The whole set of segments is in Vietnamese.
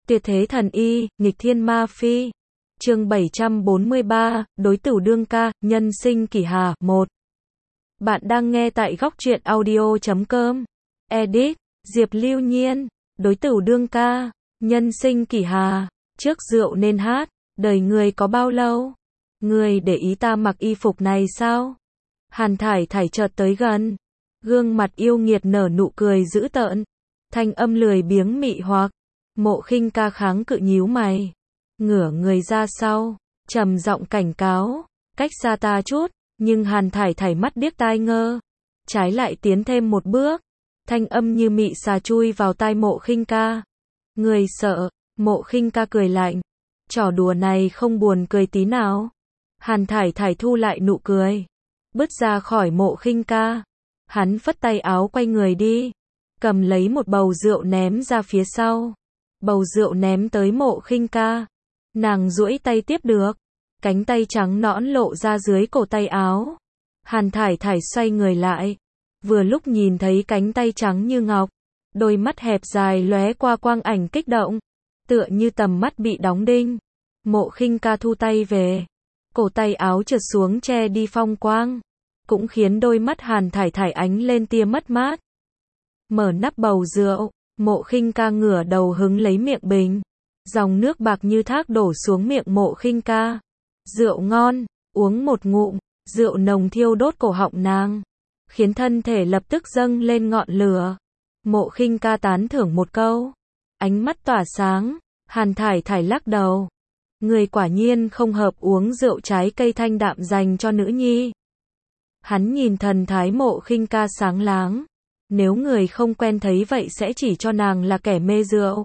Tuyệt thế thần y, nghịch thiên ma phi. Chương 743, đối tửu đương ca, nhân sinh kỷ hà, 1. Bạn đang nghe tại góc truyện audio.com. Edit, Diệp Lưu Nhiên, đối tửu đương ca, nhân sinh kỷ hà, trước rượu nên hát, đời người có bao lâu? Người để ý ta mặc y phục này sao? Hàn Thải Thải chợt tới gần, gương mặt yêu nghiệt nở nụ cười dữ tợn, thanh âm lười biếng mị hoặc. Mộ Khinh Ca kháng cự nhíu mày, ngửa người ra sau, trầm giọng cảnh cáo, cách xa ta chút, nhưng Hàn Thải Thải mắt điếc tai ngơ, trái lại tiến thêm một bước, thanh âm như mị xà chui vào tai Mộ Khinh Ca. Người sợ? Mộ Khinh Ca cười lạnh, trò đùa này không buồn cười tí nào. Hàn Thải Thải thu lại nụ cười, bước ra khỏi Mộ Khinh Ca, hắn phất tay áo quay người đi, cầm lấy một bầu rượu ném ra phía sau. Bầu rượu ném tới Mộ Khinh Ca, nàng duỗi tay tiếp được, cánh tay trắng nõn lộ ra dưới cổ tay áo. Hàn Thải Thải xoay người lại, vừa lúc nhìn thấy cánh tay trắng như ngọc, đôi mắt hẹp dài lóe qua quang ảnh kích động, tựa như tầm mắt bị đóng đinh. Mộ Khinh Ca thu tay về, cổ tay áo trượt xuống che đi phong quang, cũng khiến đôi mắt Hàn Thải Thải ánh lên tia mất mát. Mở nắp bầu rượu, Mộ Khinh Ca ngửa đầu hứng lấy miệng bình, dòng nước bạc như thác đổ xuống miệng Mộ Khinh Ca. Rượu ngon, uống một ngụm, rượu nồng thiêu đốt cổ họng nàng, khiến thân thể lập tức dâng lên ngọn lửa. Mộ Khinh Ca tán thưởng một câu, ánh mắt tỏa sáng. Hàn Thải Thải lắc đầu, người quả nhiên không hợp uống rượu trái cây thanh đạm dành cho nữ nhi. Hắn nhìn thần thái Mộ Khinh Ca sáng láng, nếu người không quen thấy vậy sẽ chỉ cho nàng là kẻ mê rượu.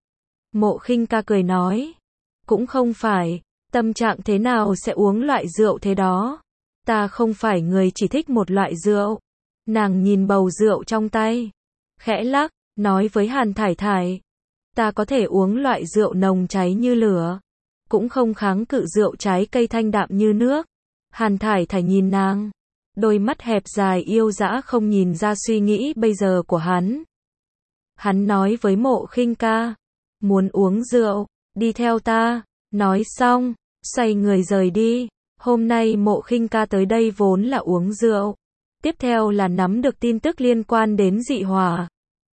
Mộ Khinh Ca cười nói, cũng không phải, tâm trạng thế nào sẽ uống loại rượu thế đó. Ta không phải người chỉ thích một loại rượu. Nàng nhìn bầu rượu trong tay, khẽ lắc, nói với Hàn Thải Thải, ta có thể uống loại rượu nồng cháy như lửa, cũng không kháng cự rượu trái cây thanh đạm như nước. Hàn Thải Thải nhìn nàng, đôi mắt hẹp dài yêu dã không nhìn ra suy nghĩ bây giờ của hắn. Hắn nói với Mộ Khinh Ca, muốn uống rượu, đi theo ta. Nói xong, xoay người rời đi. Hôm nay Mộ Khinh Ca tới đây vốn là uống rượu, tiếp theo là nắm được tin tức liên quan đến dị hỏa.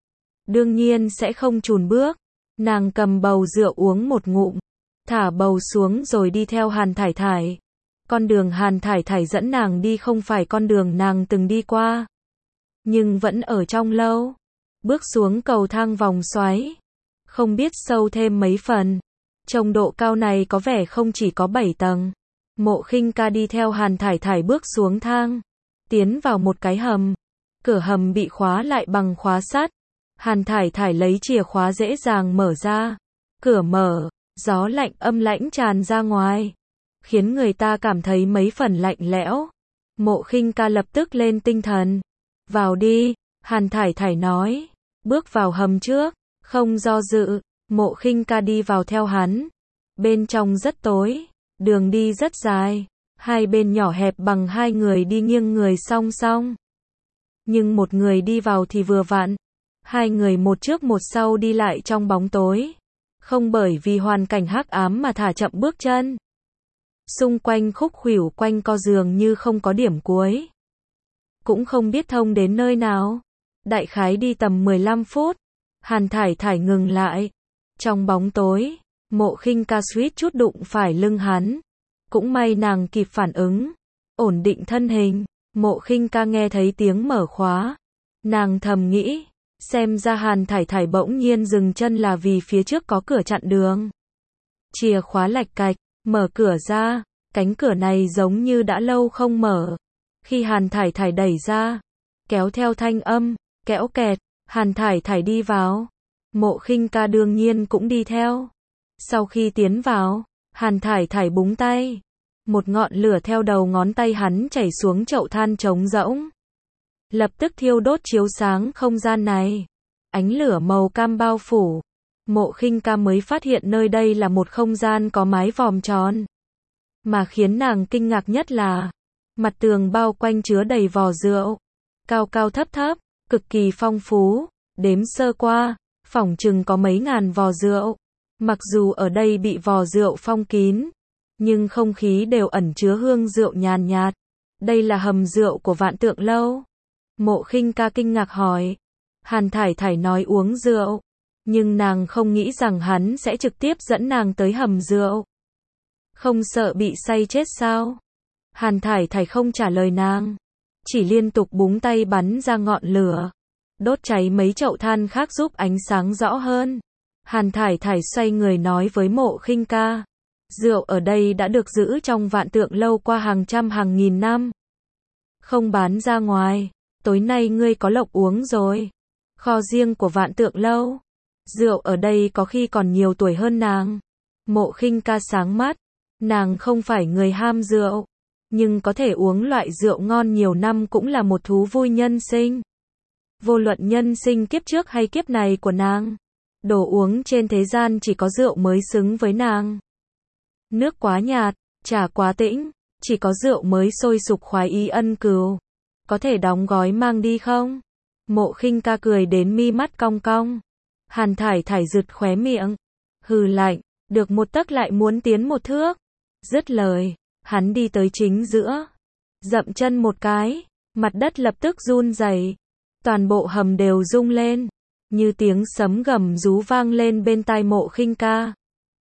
Đương nhiên sẽ không chùn bước, nàng cầm bầu rượu uống một ngụm, thả bầu xuống rồi đi theo Hàn Thải Thải. Con đường Hàn Thải Thải dẫn nàng đi không phải con đường nàng từng đi qua, nhưng vẫn ở trong lâu. Bước xuống cầu thang vòng xoáy, không biết sâu thêm mấy phần. Trông độ cao này có vẻ không chỉ có 7 tầng. Mộ Khinh Ca đi theo Hàn Thải Thải bước xuống thang, tiến vào một cái hầm. Cửa hầm bị khóa lại bằng khóa sắt. Hàn Thải Thải lấy chìa khóa dễ dàng mở ra. Cửa mở, gió lạnh âm lãnh tràn ra ngoài, khiến người ta cảm thấy mấy phần lạnh lẽo. Mộ Khinh Ca lập tức lên tinh thần. Vào đi, Hàn Thải Thải nói. Bước vào hầm trước, không do dự, Mộ Khinh Ca đi vào theo hắn. Bên trong rất tối, đường đi rất dài, hai bên nhỏ hẹp bằng hai người đi nghiêng người song song. Nhưng một người đi vào thì vừa vặn, hai người một trước một sau đi lại trong bóng tối, không bởi vì hoàn cảnh hắc ám mà thả chậm bước chân. Xung quanh khúc khuỷu quanh co dường như không có điểm cuối, cũng không biết thông đến nơi nào. Đại khái đi tầm 15 phút, Hàn Thải Thải ngừng lại. Trong bóng tối, Mộ Khinh Ca suýt chút đụng phải lưng hắn, cũng may nàng kịp phản ứng, ổn định thân hình. Mộ Khinh Ca nghe thấy tiếng mở khóa, nàng thầm nghĩ, xem ra Hàn Thải Thải bỗng nhiên dừng chân là vì phía trước có cửa chặn đường. Chìa khóa lạch cạch, mở cửa ra, cánh cửa này giống như đã lâu không mở. Khi Hàn Thải Thải đẩy ra, kéo theo thanh âm kéo kẹt, Hàn Thải Thải đi vào. Mộ Khinh Ca đương nhiên cũng đi theo. Sau khi tiến vào, Hàn Thải Thải búng tay, một ngọn lửa theo đầu ngón tay hắn chảy xuống chậu than trống rỗng, lập tức thiêu đốt chiếu sáng không gian này. Ánh lửa màu cam bao phủ. Mộ Khinh Ca mới phát hiện nơi đây là một không gian có mái vòm tròn. Mà khiến nàng kinh ngạc nhất là, mặt tường bao quanh chứa đầy vò rượu, cao cao thấp thấp, cực kỳ phong phú, đếm sơ qua, phỏng chừng có mấy ngàn vò rượu. Mặc dù ở đây bị vò rượu phong kín, nhưng không khí đều ẩn chứa hương rượu nhàn nhạt. Đây là hầm rượu của Vạn Tượng Lâu. Mộ Khinh Ca kinh ngạc hỏi. Hàn Thải Thải nói uống rượu, nhưng nàng không nghĩ rằng hắn sẽ trực tiếp dẫn nàng tới hầm rượu. Không sợ bị say chết sao? Hàn Thải Thải không trả lời nàng, chỉ liên tục búng tay bắn ra ngọn lửa, đốt cháy mấy chậu than khác giúp ánh sáng rõ hơn. Hàn Thải Thải xoay người nói với Mộ Khinh Ca, rượu ở đây đã được giữ trong Vạn Tượng Lâu qua hàng trăm hàng nghìn năm, không bán ra ngoài, tối nay ngươi có lộc uống rồi. Kho riêng của Vạn Tượng Lâu, rượu ở đây có khi còn nhiều tuổi hơn nàng. Mộ Khinh Ca sáng mắt, nàng không phải người ham rượu, nhưng có thể uống loại rượu ngon nhiều năm cũng là một thú vui nhân sinh. Vô luận nhân sinh kiếp trước hay kiếp này của nàng, đồ uống trên thế gian chỉ có rượu mới xứng với nàng. Nước quá nhạt, trà quá tĩnh, chỉ có rượu mới sôi sục khoái ý ân cừu. Có thể đóng gói mang đi không? Mộ Khinh Ca cười đến mi mắt cong cong. Hàn Thải Thải rụt khóe miệng, hừ lạnh, được một tấc lại muốn tiến một thước. Dứt lời, hắn đi tới chính giữa, dậm chân một cái, mặt đất lập tức run rẩy, toàn bộ hầm đều rung lên, như tiếng sấm gầm rú vang lên bên tai Mộ Khinh Ca.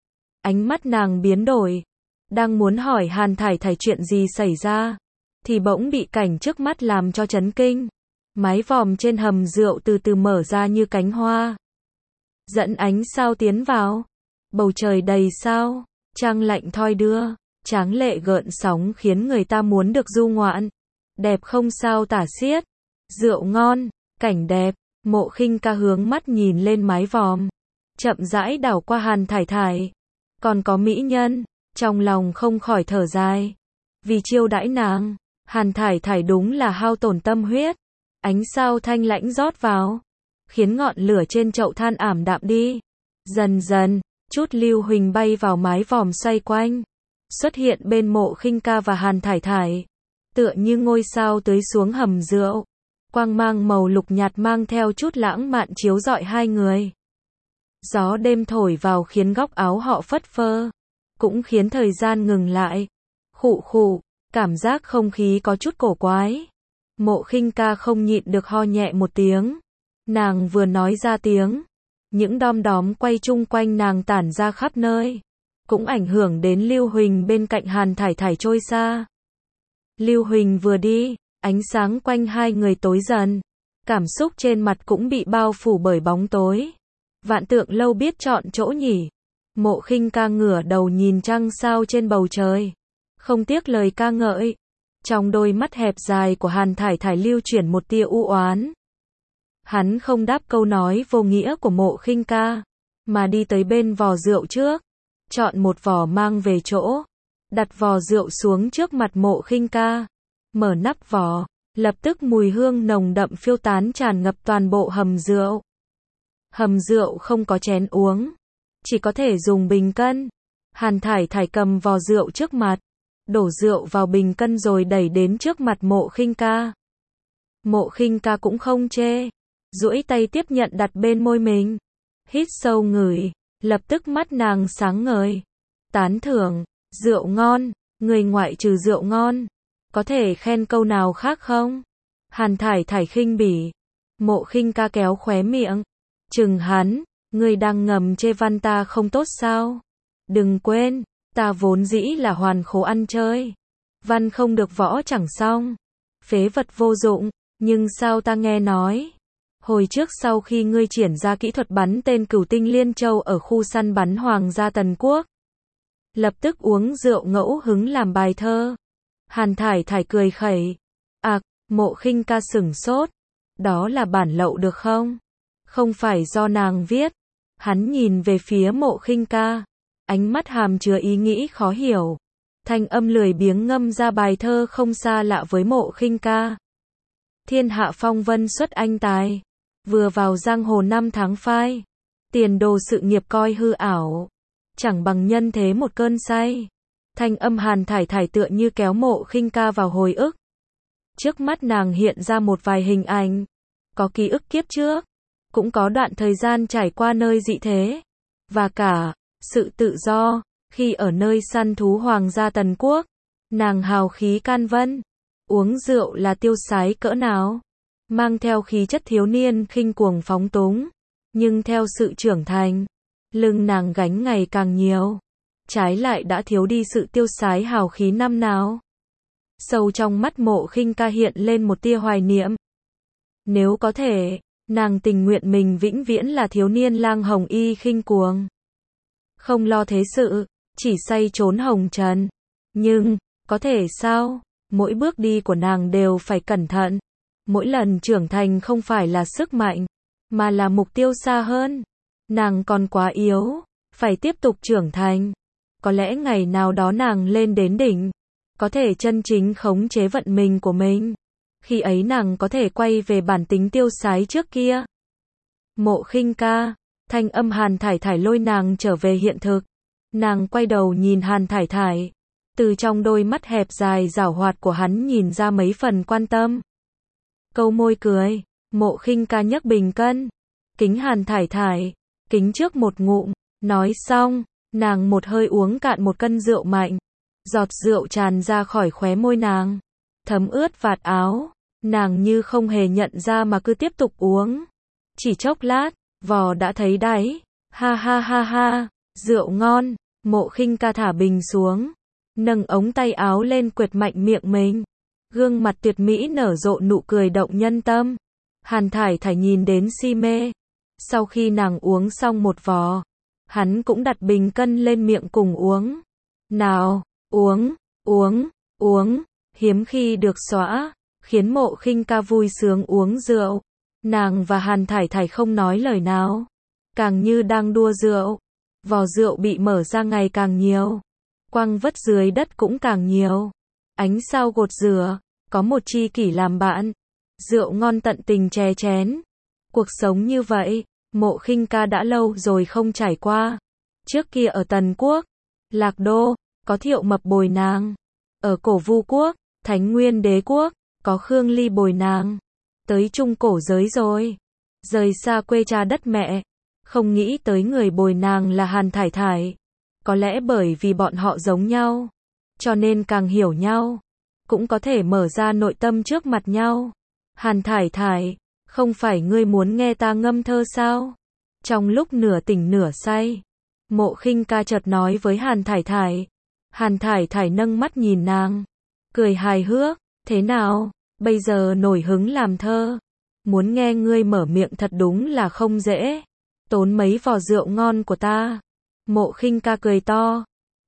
Ánh mắt nàng biến đổi, đang muốn hỏi Hàn Thải Thải chuyện gì xảy ra, thì bỗng bị cảnh trước mắt làm cho chấn kinh. Mái vòm trên hầm rượu từ từ mở ra như cánh hoa, dẫn ánh sao tiến vào. Bầu trời đầy sao, trăng lạnh thoi đưa, tráng lệ gợn sóng khiến người ta muốn được du ngoạn. Đẹp không sao tả xiết, rượu ngon, cảnh đẹp. Mộ Khinh Ca hướng mắt nhìn lên mái vòm, chậm rãi đảo qua Hàn Thải Thải. Còn có mỹ nhân, trong lòng không khỏi thở dài. Vì chiêu đãi nàng, Hàn Thải Thải đúng là hao tổn tâm huyết. Ánh sao thanh lãnh rót vào, khiến ngọn lửa trên chậu than ảm đạm đi. Dần dần, chút lưu huỳnh bay vào mái vòm xoay quanh, xuất hiện bên Mộ Khinh Ca và Hàn Thải Thải, tựa như ngôi sao tưới xuống hầm rượu. Quang mang màu lục nhạt mang theo chút lãng mạn chiếu rọi hai người. Gió đêm thổi vào khiến góc áo họ phất phơ, cũng khiến thời gian ngừng lại. Khụ khụ, cảm giác không khí có chút cổ quái. Mộ Khinh Ca không nhịn được ho nhẹ một tiếng. Nàng vừa nói ra tiếng, những đom đóm quay chung quanh nàng tản ra khắp nơi, cũng ảnh hưởng đến lưu huỳnh bên cạnh Hàn Thải Thải trôi xa. Lưu huỳnh vừa đi, ánh sáng quanh hai người tối dần, cảm xúc trên mặt cũng bị bao phủ bởi bóng tối. Vạn Tượng Lâu biết chọn chỗ nhỉ? Mộ Khinh Ca ngửa đầu nhìn trăng sao trên bầu trời, không tiếc lời ca ngợi. Trong đôi mắt hẹp dài của Hàn Thải Thải lưu chuyển một tia u oán. Hắn không đáp câu nói vô nghĩa của Mộ Khinh Ca, mà đi tới bên vò rượu trước, chọn một vò mang về chỗ, đặt vò rượu xuống trước mặt Mộ Khinh Ca, mở nắp vò, lập tức mùi hương nồng đậm phiêu tán tràn ngập toàn bộ hầm rượu. Hầm rượu không có chén uống, chỉ có thể dùng bình cân. Hàn Thải Thải cầm vò rượu trước mặt, đổ rượu vào bình cân rồi đẩy đến trước mặt Mộ Khinh Ca. Mộ Khinh Ca cũng không chê, duỗi tay tiếp nhận đặt bên môi mình, hít sâu ngửi, lập tức mắt nàng sáng ngời, tán thưởng, rượu ngon, người ngoại trừ rượu ngon, có thể khen câu nào khác không? Hàn Thải Thải khinh bỉ. Mộ Khinh Ca kéo khóe miệng, chừng hắn, ngươi đang ngầm chê văn ta không tốt sao? Đừng quên, ta vốn dĩ là hoàn khố ăn chơi, văn không được võ chẳng xong, phế vật vô dụng, nhưng sao ta nghe nói, hồi trước sau khi ngươi triển ra kỹ thuật bắn tên Cửu Tinh Liên Châu ở khu săn bắn Hoàng gia Tần Quốc, lập tức uống rượu ngẫu hứng làm bài thơ. Hàn Thải Thải cười khẩy. Mộ Khinh Ca sửng sốt. Đó là bản lậu được không? Không phải do nàng viết. Hắn nhìn về phía Mộ Khinh Ca, ánh mắt hàm chứa ý nghĩ khó hiểu. Thanh âm lười biếng ngâm ra bài thơ không xa lạ với Mộ Khinh Ca. Thiên hạ phong vân xuất anh tài, vừa vào giang hồ năm tháng phai, tiền đồ sự nghiệp coi hư ảo, chẳng bằng nhân thế một cơn say. Thanh âm Hàn Thải Thải tựa như kéo Mộ Khinh Ca vào hồi ức. Trước mắt nàng hiện ra một vài hình ảnh, có ký ức kiếp trước, cũng có đoạn thời gian trải qua nơi dị thế, và cả sự tự do. Khi ở nơi săn thú Hoàng gia Tần Quốc, nàng hào khí can vân, uống rượu là tiêu sái cỡ nào, mang theo khí chất thiếu niên khinh cuồng phóng túng, nhưng theo sự trưởng thành, lưng nàng gánh ngày càng nhiều, trái lại đã thiếu đi sự tiêu sái hào khí năm nào. Sâu trong mắt Mộ Khinh Ca hiện lên một tia hoài niệm. Nếu có thể, nàng tình nguyện mình vĩnh viễn là thiếu niên lang hồng y khinh cuồng, không lo thế sự, chỉ say trốn hồng trần. Nhưng, có thể sao? Mỗi bước đi của nàng đều phải cẩn thận. Mỗi lần trưởng thành không phải là sức mạnh, mà là mục tiêu xa hơn. Nàng còn quá yếu, phải tiếp tục trưởng thành. Có lẽ ngày nào đó nàng lên đến đỉnh, có thể chân chính khống chế vận mình của mình. Khi ấy nàng có thể quay về bản tính tiêu sái trước kia. Mộ Khinh Ca, thanh âm Hàn Thải Thải lôi nàng trở về hiện thực. Nàng quay đầu nhìn Hàn Thải Thải, từ trong đôi mắt hẹp dài giảo hoạt của hắn nhìn ra mấy phần quan tâm. Câu môi cười, Mộ Khinh Ca nhấc bình cân, kính Hàn Thải Thải, kính trước một ngụm, nói xong, nàng một hơi uống cạn một cân rượu mạnh, giọt rượu tràn ra khỏi khóe môi nàng, thấm ướt vạt áo, nàng như không hề nhận ra mà cứ tiếp tục uống. Chỉ chốc lát, vò đã thấy đáy, ha ha ha ha, rượu ngon. Mộ Khinh Ca thả bình xuống, nâng ống tay áo lên quệt mạnh miệng mình, gương mặt tuyệt mỹ nở rộ nụ cười động nhân tâm. Hàn Thải Thải nhìn đến si mê. Sau khi nàng uống xong một vò, hắn cũng đặt bình cân lên miệng cùng uống. Nào, uống, uống, uống, hiếm khi được xóa, khiến Mộ Khinh Ca vui sướng uống rượu. Nàng và Hàn Thải Thải không nói lời nào, càng như đang đua rượu. Vò rượu bị mở ra ngày càng nhiều, quăng vất dưới đất cũng càng nhiều. Ánh sao gột rửa, có một tri kỷ làm bạn, rượu ngon tận tình chè chén. Cuộc sống như vậy, Mộ Khinh Ca đã lâu rồi không trải qua. Trước kia ở Tần Quốc, Lạc Đô, có Thiệu Mập bồi nàng. Ở Cổ Vu Quốc, Thánh Nguyên Đế Quốc, có Khương Ly bồi nàng. Tới Trung Cổ giới rồi, rời xa quê cha đất mẹ. Không nghĩ tới người bồi nàng là Hàn Thải Thải. Có lẽ bởi vì bọn họ giống nhau, cho nên càng hiểu nhau, cũng có thể mở ra nội tâm trước mặt nhau. Hàn Thải Thải, không phải ngươi muốn nghe ta ngâm thơ sao? Trong lúc nửa tỉnh nửa say, Mộ Khinh Ca chợt nói với Hàn Thải Thải. Hàn Thải Thải nâng mắt nhìn nàng, cười hài hước, thế nào, bây giờ nổi hứng làm thơ? Muốn nghe ngươi mở miệng thật đúng là không dễ. Tốn mấy vò rượu ngon của ta. Mộ Khinh Ca cười to.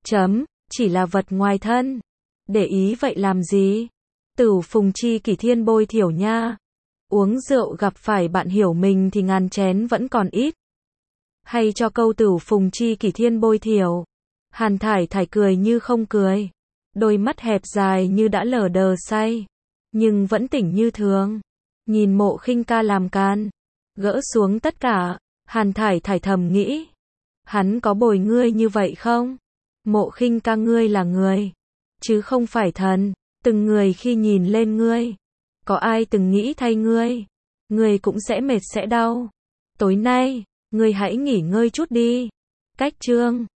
Chỉ là vật ngoài thân. Để ý vậy làm gì? Tửu phùng chi kỷ thiên bôi thiểu nha. Uống rượu gặp phải bạn hiểu mình thì ngàn chén vẫn còn ít. Hay cho câu tửu phùng chi kỷ thiên bôi thiểu. Hàn Thải Thải cười như không cười. Đôi mắt hẹp dài như đã lờ đờ say, nhưng vẫn tỉnh như thường. Nhìn Mộ Khinh Ca làm can, gỡ xuống tất cả. Hàn Thải Thải thầm nghĩ, hắn có bồi ngươi như vậy không? Mộ Khinh Ca, ngươi là người, chứ không phải thần. Từng người khi nhìn lên ngươi, có ai từng nghĩ thay ngươi, ngươi cũng sẽ mệt sẽ đau. Tối nay, ngươi hãy nghỉ ngơi chút đi. Cách chương